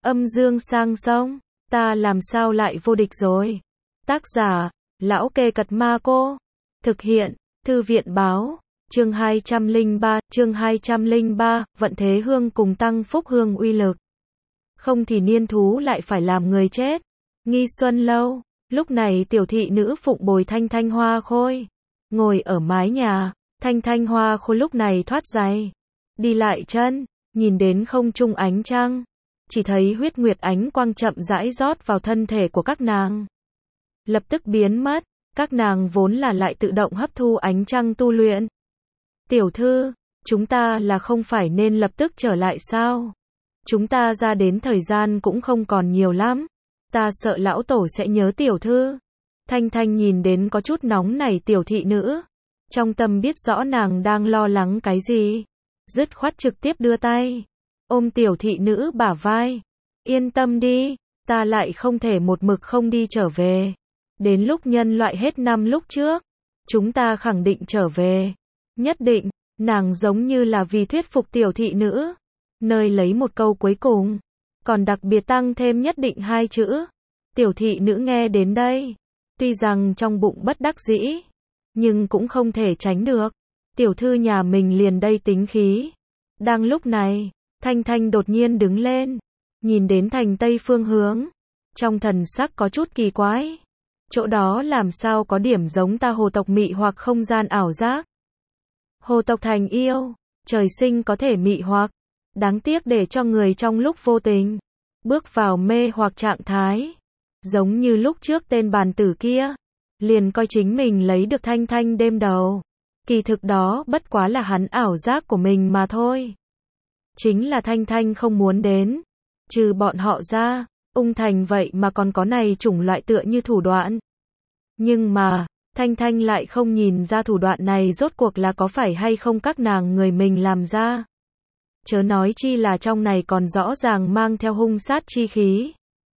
Âm dương sang sông, ta làm sao lại vô địch rồi. Tác giả, Lão Kê Cật Ma Cô. Thực hiện, Thư viện báo. Chương 203, Vận Thế Hương cùng Tăng Phúc Hương uy lực. Không thì niên thú lại phải làm người chết. Nghi Xuân Lâu, lúc này tiểu thị nữ phụng bồi Thanh Thanh Hoa Khôi. Ngồi ở mái nhà, Thanh Thanh Hoa Khôi lúc này thoát giày. Đi lại chân, nhìn đến không trung ánh trăng. Chỉ thấy huyết nguyệt ánh quang chậm rãi rót vào thân thể của các nàng. Lập tức biến mất, các nàng vốn là lại tự động hấp thu ánh trăng tu luyện. Tiểu thư, chúng ta là không phải nên lập tức trở lại sao? Chúng ta ra đến thời gian cũng không còn nhiều lắm. Ta sợ lão tổ sẽ nhớ tiểu thư. Thanh Thanh nhìn đến có chút nóng nảy tiểu thị nữ. Trong tâm biết rõ nàng đang lo lắng cái gì. Dứt khoát trực tiếp đưa tay. Ôm tiểu thị nữ bả vai. Yên tâm đi, ta lại không thể một mực không đi trở về. Đến lúc nhân loại hết năm lúc trước, chúng ta khẳng định trở về. Nhất định, nàng giống như là vì thuyết phục tiểu thị nữ. Nơi lấy một câu cuối cùng, còn đặc biệt tăng thêm nhất định hai chữ. Tiểu thị nữ nghe đến đây, tuy rằng trong bụng bất đắc dĩ, nhưng cũng không thể tránh được. Tiểu thư nhà mình liền đây tính khí. Đang lúc này, Thanh Thanh đột nhiên đứng lên, nhìn đến thành tây phương hướng, trong thần sắc có chút kỳ quái. Chỗ đó làm sao có điểm giống ta hồ tộc mị hoặc không gian ảo giác. Hồ tộc thành yêu, trời sinh có thể mị hoặc, đáng tiếc để cho người trong lúc vô tình bước vào mê hoặc trạng thái, giống như lúc trước tên bàn tử kia, liền coi chính mình lấy được Thanh Thanh đêm đầu. Kỳ thực đó bất quá là hắn ảo giác của mình mà thôi. Chính là Thanh Thanh không muốn đến. Trừ bọn họ ra, Ung Thành vậy mà còn có này chủng loại tựa như thủ đoạn. Nhưng mà, Thanh Thanh lại không nhìn ra thủ đoạn này rốt cuộc là có phải hay không các nàng người mình làm ra. Chớ nói chi là trong này còn rõ ràng mang theo hung sát chi khí.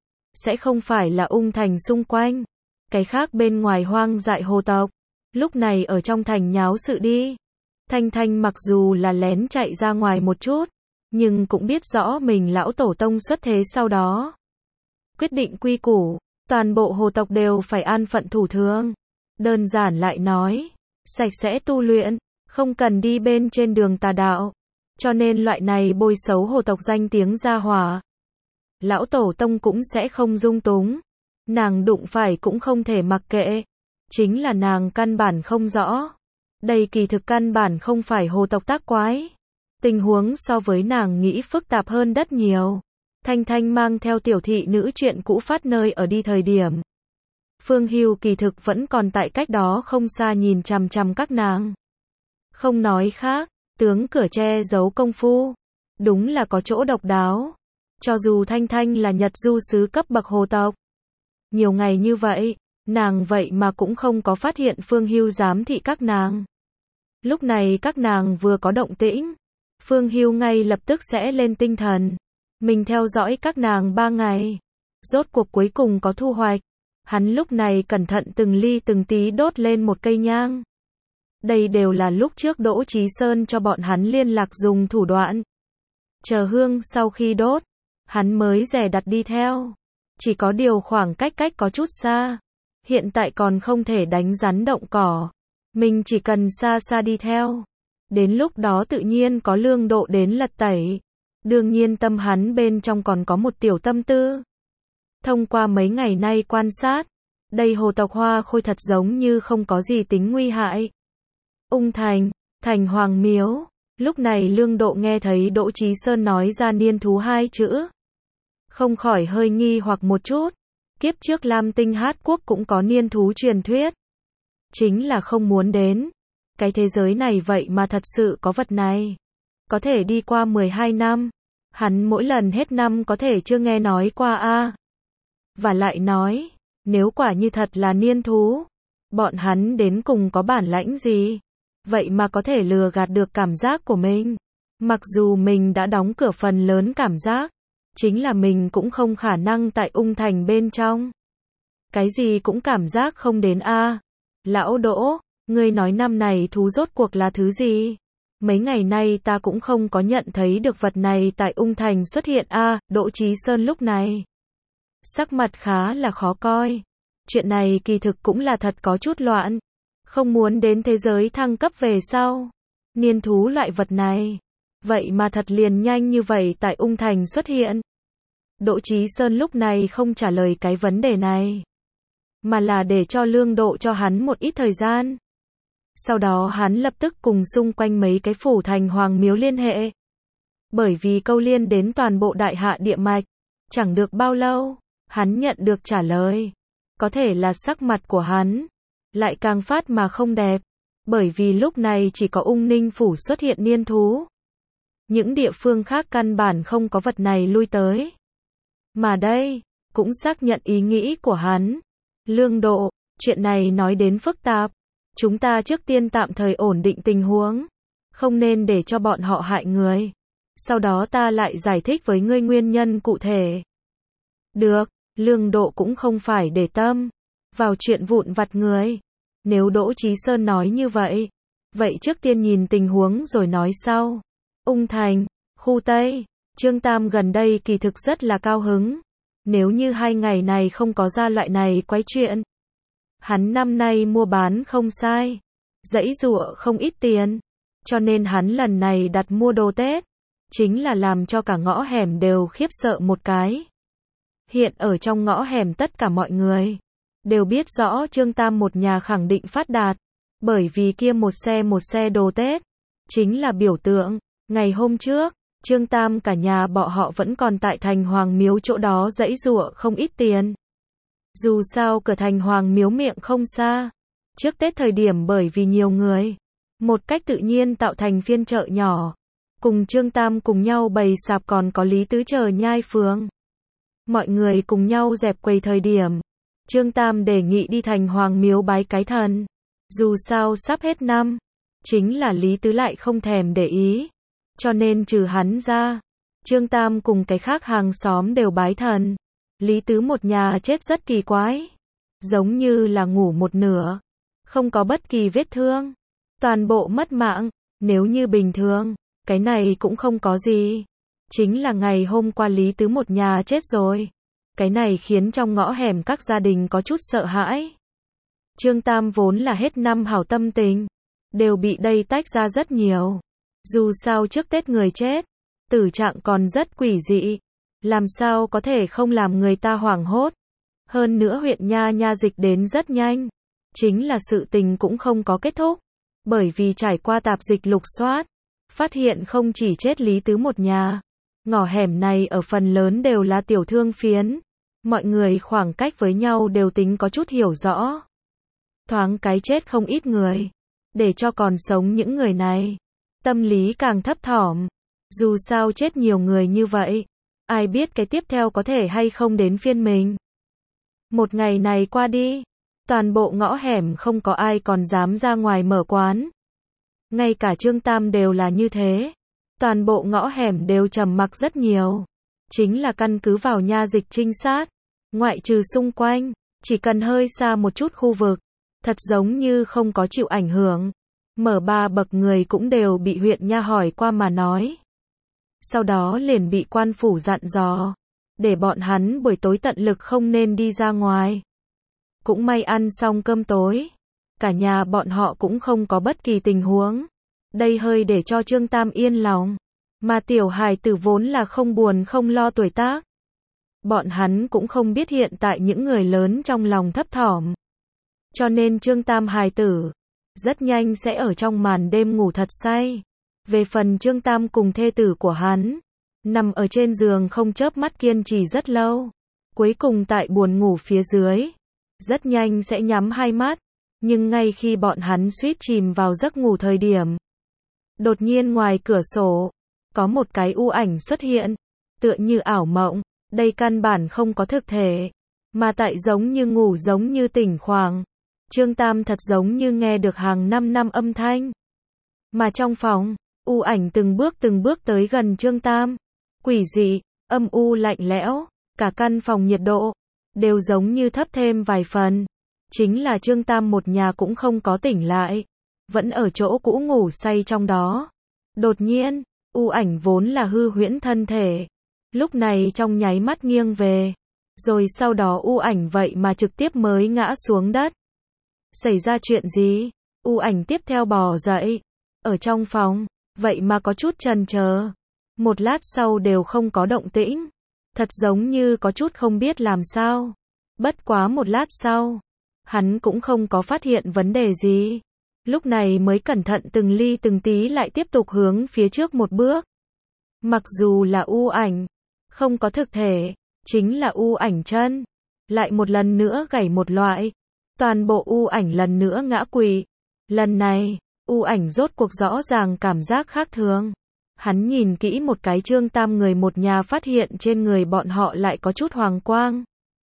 Sẽ không phải là Ung Thành xung quanh. Cái khác bên ngoài hoang dại hồ tộc. Lúc này ở trong thành nháo sự đi. Thanh Thanh mặc dù là lén chạy ra ngoài một chút, nhưng cũng biết rõ mình lão tổ tông xuất thế sau đó. Quyết định quy củ, toàn bộ hồ tộc đều phải an phận thủ thường. Đơn giản lại nói, sạch sẽ tu luyện, không cần đi bên trên đường tà đạo. Cho nên loại này bôi xấu hồ tộc danh tiếng ra hỏa. Lão tổ tông cũng sẽ không dung túng. Nàng đụng phải cũng không thể mặc kệ. Chính là nàng căn bản không rõ. Đây kỳ thực căn bản không phải hồ tộc tác quái. Tình huống so với nàng nghĩ phức tạp hơn rất nhiều. Thanh Thanh mang theo tiểu thị nữ chuyện cũ phát nơi ở đi thời điểm. Phương Hưu kỳ thực vẫn còn tại cách đó không xa nhìn chằm chằm các nàng. Không nói khác, tướng cửa che giấu công phu. Đúng là có chỗ độc đáo. Cho dù Thanh Thanh là Nhật du sứ cấp bậc hồ tộc. Nhiều ngày như vậy, nàng vậy mà cũng không có phát hiện Phương Hưu giám thị các nàng. Lúc này các nàng vừa có động tĩnh, Phương Hưu ngay lập tức sẽ lên tinh thần. Mình theo dõi các nàng 3 ngày. Rốt cuộc cuối cùng có thu hoạch. Hắn lúc này cẩn thận từng ly từng tí đốt lên một cây nhang. Đây đều là lúc trước Đỗ Chí Sơn cho bọn hắn liên lạc dùng thủ đoạn. Chờ hương sau khi đốt, hắn mới dè đặt đi theo. Chỉ có điều khoảng cách có chút xa. Hiện tại còn không thể đánh rắn động cỏ. Mình chỉ cần xa xa đi theo. Đến lúc đó tự nhiên có lương độ đến lật tẩy. Đương nhiên tâm hắn bên trong còn có một tiểu tâm tư. Thông qua mấy ngày nay quan sát, đây hồ tộc Hoa Khôi thật giống như không có gì tính nguy hại. Ung Thành, thành Hoàng Miếu. Lúc này lương độ nghe thấy Đỗ Chí Sơn nói ra niên thú 2 chữ. Không khỏi hơi nghi hoặc một chút. Kiếp trước Lam Tinh Hát Quốc cũng có niên thú truyền thuyết. Chính là không muốn đến. Cái thế giới này vậy mà thật sự có vật này. Có thể đi qua 12 năm. Hắn mỗi lần hết năm có thể chưa nghe nói qua a. Và lại nói, nếu quả như thật là niên thú, bọn hắn đến cùng có bản lãnh gì? Vậy mà có thể lừa gạt được cảm giác của mình. Mặc dù mình đã đóng cửa phần lớn cảm giác, chính là mình cũng không khả năng tại Ung Thành bên trong. Cái gì cũng cảm giác không đến a. Lão Đỗ, ngươi nói năm này thú rốt cuộc là thứ gì? Mấy ngày nay ta cũng không có nhận thấy được vật này tại Ung Thành xuất hiện a. Đỗ Chí Sơn lúc này sắc mặt khá là khó coi. Chuyện này kỳ thực cũng là thật có chút loạn. Không muốn đến thế giới thăng cấp về sau. Niên thú loại vật này. Vậy mà thật liền nhanh như vậy tại Ung Thành xuất hiện. Đỗ Chí Sơn lúc này không trả lời cái vấn đề này. Mà là để cho Lương Độ cho hắn một ít thời gian. Sau đó hắn lập tức cùng xung quanh mấy cái phủ thành hoàng miếu liên hệ. Bởi vì câu liên đến toàn bộ đại hạ địa mạch. Chẳng được bao lâu, hắn nhận được trả lời. Có thể là sắc mặt của hắn lại càng phát mà không đẹp. Bởi vì lúc này chỉ có Ung Ninh phủ xuất hiện niên thú. Những địa phương khác căn bản không có vật này lui tới. Mà đây, cũng xác nhận ý nghĩ của hắn. Lương Độ, chuyện này nói đến phức tạp. Chúng ta trước tiên tạm thời ổn định tình huống. Không nên để cho bọn họ hại người. Sau đó ta lại giải thích với ngươi nguyên nhân cụ thể. Được, Lương Độ cũng không phải để tâm vào chuyện vụn vặt người. Nếu Đỗ Chí Sơn nói như vậy, vậy trước tiên nhìn tình huống rồi nói sau. Ung Thành, khu Tây, Trương Tam gần đây kỳ thực rất là cao hứng. Nếu như 2 ngày này không có ra loại này quấy chuyện. Hắn năm nay mua bán không sai, giãy giụa không ít tiền. Cho nên hắn lần này đặt mua đồ Tết, chính là làm cho cả ngõ hẻm đều khiếp sợ một cái. Hiện ở trong ngõ hẻm tất cả mọi người đều biết rõ Trương Tam một nhà khẳng định phát đạt. Bởi vì kia một xe đồ Tết, chính là biểu tượng. Ngày hôm trước, Trương Tam cả nhà bọn họ vẫn còn tại thành Hoàng Miếu chỗ đó giãy giụa không ít tiền. Dù sao cửa thành Hoàng Miếu miệng không xa. Trước Tết thời điểm bởi vì nhiều người, một cách tự nhiên tạo thành phiên chợ nhỏ. Cùng Trương Tam cùng nhau bày sạp còn có Lý Tứ chờ nhai phường. Mọi người cùng nhau dẹp quầy thời điểm. Trương Tam đề nghị đi thành Hoàng Miếu bái cái thần. Dù sao sắp hết năm, chính là Lý Tứ lại không thèm để ý. Cho nên trừ hắn ra, Trương Tam cùng cái khác hàng xóm đều bái thần. Lý Tứ một nhà chết rất kỳ quái. Giống như là ngủ một nửa. Không có bất kỳ vết thương. Toàn bộ mất mạng. Nếu như bình thường, cái này cũng không có gì. Chính là ngày hôm qua Lý Tứ một nhà chết rồi. Cái này khiến trong ngõ hẻm các gia đình có chút sợ hãi. Trương Tam vốn là hết năm hảo tâm tình. Đều bị đây tách ra rất nhiều. Dù sao trước Tết người chết, tử trạng còn rất quỷ dị. Làm sao có thể không làm người ta hoảng hốt. Hơn nữa huyện Nha dịch đến rất nhanh. Chính là sự tình cũng không có kết thúc. Bởi vì trải qua tạp dịch lục soát, phát hiện không chỉ chết Lý Tứ một nhà. Ngõ hẻm này ở phần lớn đều là tiểu thương phiến. Mọi người khoảng cách với nhau đều tính có chút hiểu rõ. Thoáng cái chết không ít người. Để cho còn sống những người này. Tâm lý càng thấp thỏm. Dù sao chết nhiều người như vậy. Ai biết cái tiếp theo có thể hay không đến phiên mình. Một ngày này qua đi. Toàn bộ ngõ hẻm không có ai còn dám ra ngoài mở quán. Ngay cả Trương Tam đều là như thế. Toàn bộ ngõ hẻm đều trầm mặc rất nhiều. Chính là căn cứ vào nha dịch trinh sát. Ngoại trừ xung quanh, chỉ cần hơi xa một chút khu vực. Thật giống như không có chịu ảnh hưởng. Mở 3 bậc người cũng đều bị huyện nha hỏi qua mà nói. Sau đó liền bị quan phủ dặn dò. Để bọn hắn buổi tối tận lực không nên đi ra ngoài. Cũng may ăn xong cơm tối. Cả nhà bọn họ cũng không có bất kỳ tình huống. Đây hơi để cho Trương Tam yên lòng. Mà tiểu hài tử vốn là không buồn không lo tuổi tác. Bọn hắn cũng không biết hiện tại những người lớn trong lòng thấp thỏm. Cho nên Trương Tam hài tử rất nhanh sẽ ở trong màn đêm ngủ thật say. Về phần Trương Tam cùng thê tử của hắn, nằm ở trên giường không chớp mắt kiên trì rất lâu. Cuối cùng tại buồn ngủ phía dưới, rất nhanh sẽ nhắm hai mắt. Nhưng ngay khi bọn hắn suýt chìm vào giấc ngủ thời điểm, đột nhiên ngoài cửa sổ, có một cái u ảnh xuất hiện, tựa như ảo mộng. Đây căn bản không có thực thể, mà tại giống như ngủ giống như tỉnh khoàng. Trương Tam thật giống như nghe được hàng năm âm thanh. Mà trong phòng, u ảnh từng bước tới gần Trương Tam. Quỷ dị, âm u lạnh lẽo, cả căn phòng nhiệt độ đều giống như thấp thêm vài phần. Chính là Trương Tam một nhà cũng không có tỉnh lại, vẫn ở chỗ cũ ngủ say trong đó. Đột nhiên, u ảnh vốn là hư huyễn thân thể, lúc này trong nháy mắt nghiêng về, rồi sau đó u ảnh vậy mà trực tiếp mới ngã xuống đất. Xảy ra chuyện gì? U ảnh tiếp theo bò dậy, ở trong phòng, vậy mà có chút chần chờ. Một lát sau đều không có động tĩnh, thật giống như có chút không biết làm sao. Bất quá một lát sau, hắn cũng không có phát hiện vấn đề gì. Lúc này mới cẩn thận từng ly từng tí lại tiếp tục hướng phía trước một bước. Mặc dù là u ảnh, không có thực thể, chính là u ảnh chân, lại một lần nữa gãy một loại. Toàn bộ u ảnh lần nữa ngã quỵ. Lần này, u ảnh rốt cuộc rõ ràng cảm giác khác thường. Hắn nhìn kỹ một cái Trương Tam người một nhà phát hiện trên người bọn họ lại có chút hoàng quang.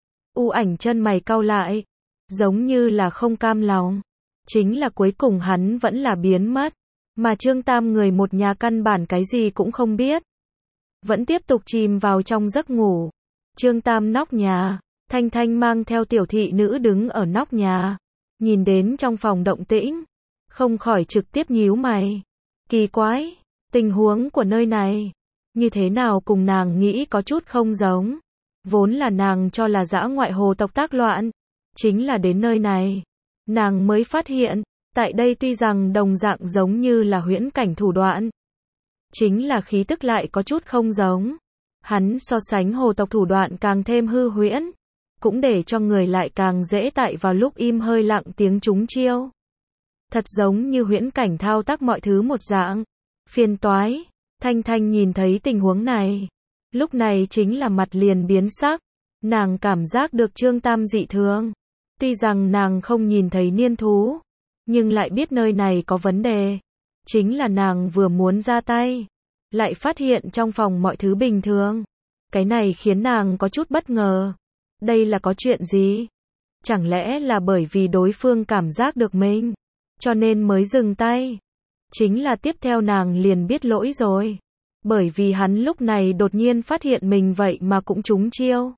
U ảnh chân mày cau lại, giống như là không cam lòng. Chính là cuối cùng hắn vẫn là biến mất, mà Trương Tam người một nhà căn bản cái gì cũng không biết. Vẫn tiếp tục chìm vào trong giấc ngủ. Trương Tam nóc nhà, Thanh Thanh mang theo tiểu thị nữ đứng ở nóc nhà, nhìn đến trong phòng động tĩnh, không khỏi trực tiếp nhíu mày. Kỳ quái, tình huống của nơi này, như thế nào cùng nàng nghĩ có chút không giống. Vốn là nàng cho là dã ngoại hồ tộc tác loạn, chính là đến nơi này, nàng mới phát hiện, tại đây tuy rằng đồng dạng giống như là huyễn cảnh thủ đoạn, chính là khí tức lại có chút không giống. Hắn so sánh hồ tộc thủ đoạn càng thêm hư huyễn, cũng để cho người lại càng dễ tại vào lúc im hơi lặng tiếng trúng chiêu. Thật giống như huyễn cảnh thao tác mọi thứ một dạng. Phiền toái. Thanh Thanh nhìn thấy tình huống này, lúc này chính là mặt liền biến sắc. Nàng cảm giác được Trương Tam dị thường. Tuy rằng nàng không nhìn thấy niên thú, nhưng lại biết nơi này có vấn đề. Chính là nàng vừa muốn ra tay, lại phát hiện trong phòng mọi thứ bình thường. Cái này khiến nàng có chút bất ngờ. Đây là có chuyện gì? Chẳng lẽ là bởi vì đối phương cảm giác được mình, cho nên mới dừng tay? Chính là tiếp theo nàng liền biết lỗi rồi. Bởi vì hắn lúc này đột nhiên phát hiện mình vậy mà cũng trúng chiêu.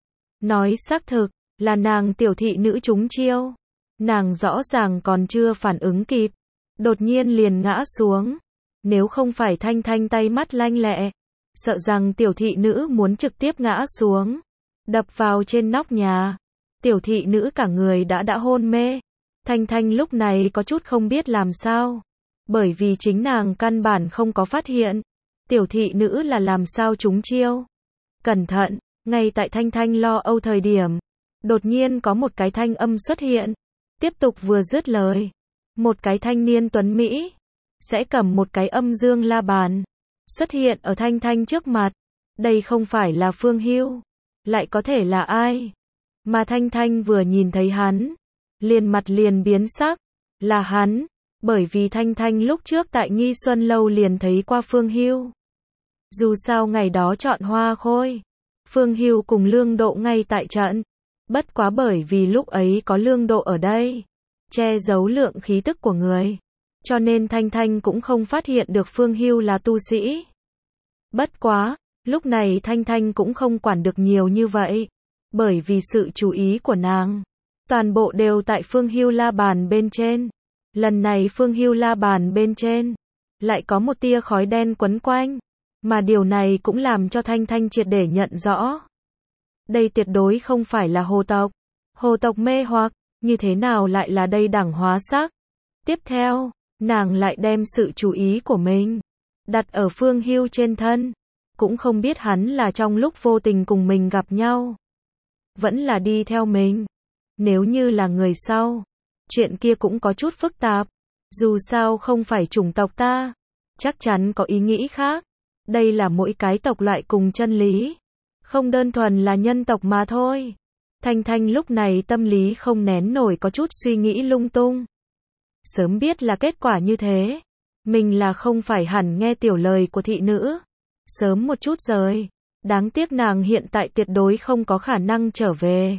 Nói xác thực, là nàng tiểu thị nữ trúng chiêu. Nàng rõ ràng còn chưa phản ứng kịp, đột nhiên liền ngã xuống. Nếu không phải Thanh Thanh tay mắt lanh lẹ, sợ rằng tiểu thị nữ muốn trực tiếp ngã xuống, đập vào trên nóc nhà. Tiểu thị nữ cả người đã hôn mê. Thanh Thanh lúc này có chút không biết làm sao, bởi vì chính nàng căn bản không có phát hiện tiểu thị nữ là làm sao trúng chiêu. Cẩn thận, ngay tại Thanh Thanh lo âu thời điểm, đột nhiên có một cái thanh âm xuất hiện. Tiếp tục vừa dứt lời, một cái thanh niên tuấn Mỹ sẽ cầm một cái âm dương la bàn xuất hiện ở Thanh Thanh trước mặt. Đây không phải là Phương Hưu, lại có thể là ai? Mà Thanh Thanh vừa nhìn thấy hắn, liền mặt liền biến sắc. Là hắn, bởi vì Thanh Thanh lúc trước tại Nghi Xuân Lâu liền thấy qua Phương Hưu. Dù sao ngày đó chọn hoa khôi, Phương Hưu cùng Lương Độ ngay tại trận. Bất quá bởi vì lúc ấy có Lương Độ ở đây, che giấu lượng khí tức của người, cho nên Thanh Thanh cũng không phát hiện được Phương Hưu là tu sĩ. Bất quá, lúc này Thanh Thanh cũng không quản được nhiều như vậy, bởi vì sự chú ý của nàng toàn bộ đều tại Phương Hưu la bàn bên trên. Lần này Phương Hưu la bàn bên trên lại có một tia khói đen quấn quanh, mà điều này cũng làm cho Thanh Thanh triệt để nhận rõ. Đây tuyệt đối không phải là hồ tộc. Hồ tộc mê hoặc, như thế nào lại là đây đẳng hóa sắc? Tiếp theo, nàng lại đem sự chú ý của mình đặt ở Phương Hưu trên thân, cũng không biết hắn là trong lúc vô tình cùng mình gặp nhau, vẫn là đi theo mình. Nếu như là người sau, chuyện kia cũng có chút phức tạp. Dù sao không phải chủng tộc ta, chắc chắn có ý nghĩ khác. Đây là mỗi cái tộc loại cùng chân lý, không đơn thuần là nhân tộc mà thôi. Thanh Thanh lúc này tâm lý không nén nổi có chút suy nghĩ lung tung. Sớm biết là kết quả như thế, mình là không phải hẳn nghe tiểu lời của thị nữ sớm một chút rồi. Đáng tiếc nàng hiện tại tuyệt đối không có khả năng trở về,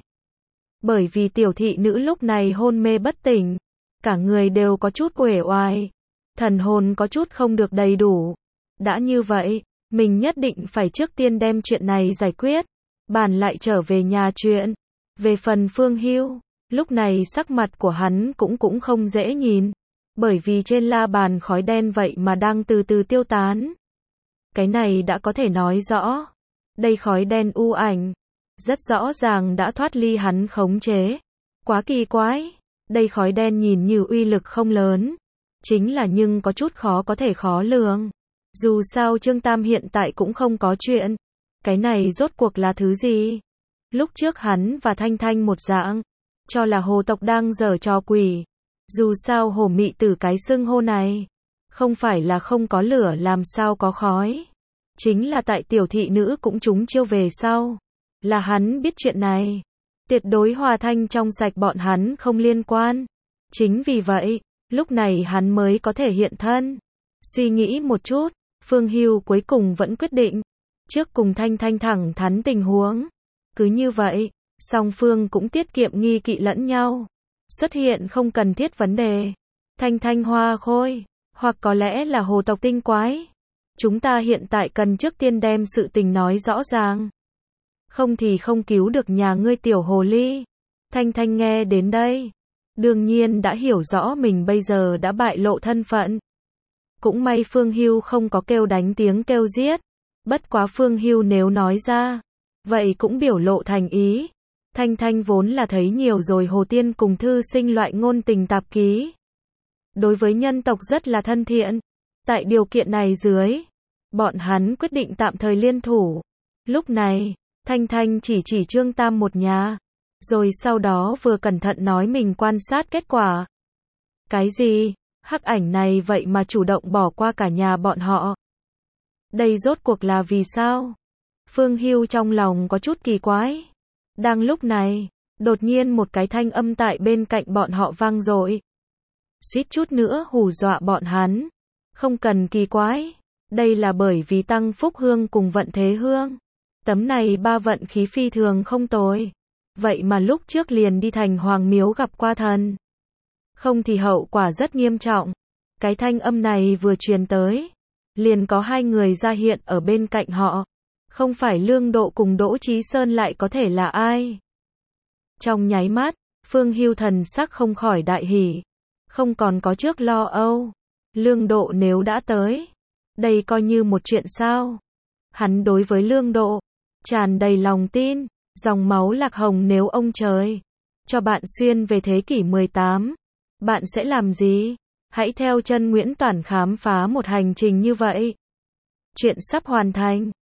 bởi vì tiểu thị nữ lúc này hôn mê bất tỉnh, cả người đều có chút uể oải, thần hồn có chút không được đầy đủ. Đã như vậy, mình nhất định phải trước tiên đem chuyện này giải quyết, bàn lại trở về nhà chuyện. Về phần Phương Hưu, lúc này sắc mặt của hắn cũng không dễ nhìn. Bởi vì trên la bàn khói đen vậy mà đang từ từ tiêu tán. Cái này đã có thể nói rõ. Đây khói đen u ảnh. Rất rõ ràng đã thoát ly hắn khống chế. Quá kỳ quái. Đây khói đen nhìn như uy lực không lớn. Chính là nhưng có chút có thể khó lường. Dù sao Trương Tam hiện tại cũng không có chuyện. Cái này rốt cuộc là thứ gì? Lúc trước hắn và Thanh Thanh một dạng. Cho là hồ tộc đang giở trò quỷ. Dù sao hồ mị tử cái xưng hô này. Không phải là không có lửa làm sao có khói. Chính là tại tiểu thị nữ cũng trúng chiêu về sau. Là hắn biết chuyện này. Tuyệt đối hòa thanh trong sạch bọn hắn không liên quan. Chính vì vậy, lúc này hắn mới có thể hiện thân. Suy nghĩ một chút, Phương Hưu cuối cùng vẫn quyết định. Trước cùng Thanh Thanh thẳng thắn tình huống. Cứ như vậy, song phương cũng tiết kiệm nghi kỵ lẫn nhau. Xuất hiện không cần thiết vấn đề. Thanh Thanh hoa khôi, hoặc có lẽ là hồ tộc tinh quái. Chúng ta hiện tại cần trước tiên đem sự tình nói rõ ràng. Không thì không cứu được nhà ngươi tiểu hồ ly. Thanh Thanh nghe đến đây. Đương nhiên đã hiểu rõ mình bây giờ đã bại lộ thân phận. Cũng may Phương Hưu không có kêu đánh tiếng kêu giết. Bất quá Phương Hưu nếu nói ra, vậy cũng biểu lộ thành ý. Thanh Thanh vốn là thấy nhiều rồi Hồ Tiên cùng thư sinh loại ngôn tình tạp ký. Đối với nhân tộc rất là thân thiện. Tại điều kiện này dưới, bọn hắn quyết định tạm thời liên thủ. Lúc này, Thanh Thanh chỉ Trương Tam một nhà. Rồi sau đó vừa cẩn thận nói mình quan sát kết quả. Cái gì? Hắc ảnh này vậy mà chủ động bỏ qua cả nhà bọn họ. Đây rốt cuộc là vì sao? Phương Hưu trong lòng có chút kỳ quái. Đang lúc này, đột nhiên một cái thanh âm tại bên cạnh bọn họ vang dội. Suýt chút nữa hù dọa bọn hắn. Không cần kỳ quái. Đây là bởi vì Tăng Phúc Hương cùng Vận Thế Hương. Tấm này ba vận khí phi thường không tồi. Vậy mà lúc trước liền đi thành Hoàng Miếu gặp qua thần. Không thì hậu quả rất nghiêm trọng. Cái thanh âm này vừa truyền tới. Liền có hai người ra hiện ở bên cạnh họ. Không phải Lương Độ cùng Đỗ Chí Sơn lại có thể là ai? Trong nháy mắt, Phương Hưu thần sắc không khỏi đại hỉ. Không còn có trước lo âu. Lương Độ nếu đã tới. Đây coi như một chuyện sao? Hắn đối với Lương Độ tràn đầy lòng tin. Dòng máu Lạc Hồng nếu ông trời cho bạn xuyên về thế kỷ 18, bạn sẽ làm gì? Hãy theo chân Nguyễn Toản khám phá một hành trình như vậy. Chuyện sắp hoàn thành.